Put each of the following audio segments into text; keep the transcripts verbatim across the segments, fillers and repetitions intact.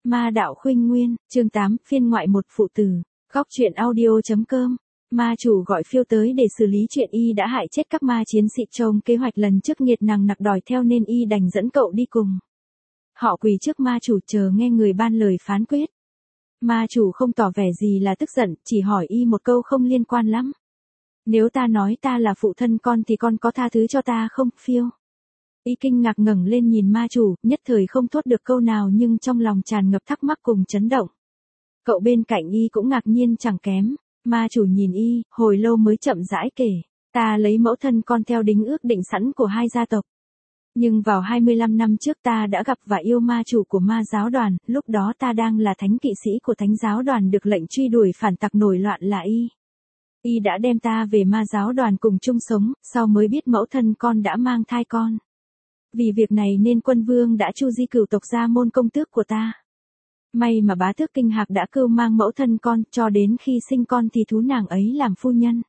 Ma đạo khuynh nguyên, chương tám, phiên ngoại một phụ tử. Góc truyện audio.com. Ma chủ gọi phiêu tới để xử lý chuyện y đã hại chết các ma chiến sĩ trong kế hoạch lần trước nghiệt nằng nặc đòi theo nên y đành dẫn cậu đi cùng. Họ quỳ trước ma chủ chờ nghe người ban lời phán quyết. Ma chủ không tỏ vẻ gì là tức giận, chỉ hỏi y một câu không liên quan lắm. Nếu ta nói ta là phụ thân con thì con có tha thứ cho ta không, phiêu? Y kinh ngạc ngẩng lên nhìn ma chủ, nhất thời không thốt được câu nào nhưng trong lòng tràn ngập thắc mắc cùng chấn động. Cậu bên cạnh y cũng ngạc nhiên chẳng kém, ma chủ nhìn y, hồi lâu mới chậm rãi kể, ta lấy mẫu thân con theo đính ước định sẵn của hai gia tộc. Nhưng vào hai mươi lăm năm trước ta đã gặp và yêu ma chủ của ma giáo đoàn, lúc đó ta đang là thánh kỵ sĩ của thánh giáo đoàn được lệnh truy đuổi phản tặc nổi loạn là y. Y đã đem ta về ma giáo đoàn cùng chung sống, sau mới biết mẫu thân con đã mang thai con. Vì việc này nên quân vương đã chu di cửu tộc ra môn công tước của ta. May mà bá tước Kinh Hạc đã cưu mang mẫu thân con, cho đến khi sinh con thì thú nàng ấy làm phu nhân.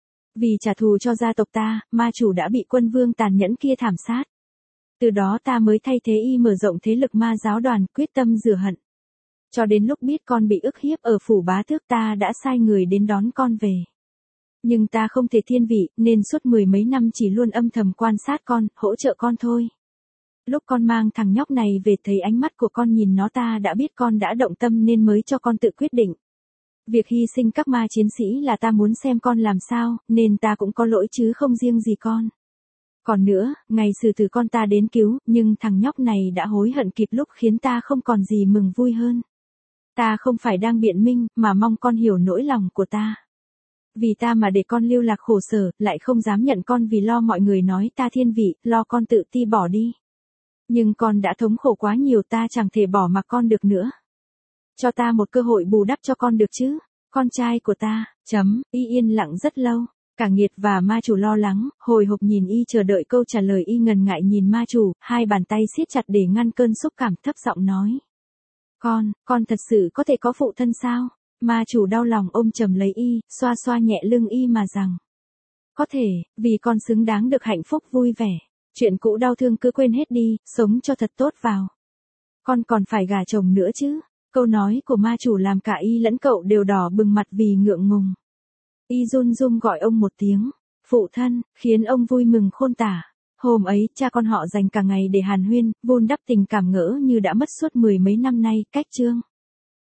Vì trả thù cho gia tộc ta, ma chủ đã bị quân vương tàn nhẫn kia thảm sát. Từ đó ta mới thay thế y mở rộng thế lực ma giáo đoàn, quyết tâm rửa hận. Cho đến lúc biết con bị ức hiếp ở phủ bá tước ta đã sai người đến đón con về. Nhưng ta không thể thiên vị, nên suốt mười mấy năm chỉ luôn âm thầm quan sát con, hỗ trợ con thôi. Lúc con mang thằng nhóc này về thấy ánh mắt của con nhìn nó ta đã biết con đã động tâm nên mới cho con tự quyết định. Việc hy sinh các ma chiến sĩ là ta muốn xem con làm sao, nên ta cũng có lỗi chứ không riêng gì con. Còn nữa, ngày xử tử con ta đến cứu, nhưng thằng nhóc này đã hối hận kịp lúc khiến ta không còn gì mừng vui hơn. Ta không phải đang biện minh, mà mong con hiểu nỗi lòng của ta. Vì ta mà để con lưu lạc khổ sở, lại không dám nhận con vì lo mọi người nói ta thiên vị, lo con tự ti bỏ đi. Nhưng con đã thống khổ quá nhiều ta chẳng thể bỏ mặc con được nữa. Cho ta một cơ hội bù đắp cho con được chứ, con trai của ta, chấm, y yên lặng rất lâu. Cả Nghiệt và ma chủ lo lắng, hồi hộp nhìn y chờ đợi câu trả lời y ngần ngại nhìn ma chủ, hai bàn tay siết chặt để ngăn cơn xúc cảm thấp giọng nói. Con, con thật sự có thể có phụ thân sao? Ma chủ đau lòng ôm chầm lấy y, xoa xoa nhẹ lưng y mà rằng. Có thể, vì con xứng đáng được hạnh phúc vui vẻ. Chuyện cũ đau thương cứ quên hết đi, sống cho thật tốt vào. Con còn phải gả chồng nữa chứ. Câu nói của ma chủ làm cả y lẫn cậu đều đỏ bừng mặt vì ngượng ngùng. Y run run gọi ông một tiếng, phụ thân, khiến ông vui mừng khôn tả. Hôm ấy, cha con họ dành cả ngày để hàn huyên, vun đắp tình cảm ngỡ như đã mất suốt mười mấy năm nay, cách chương.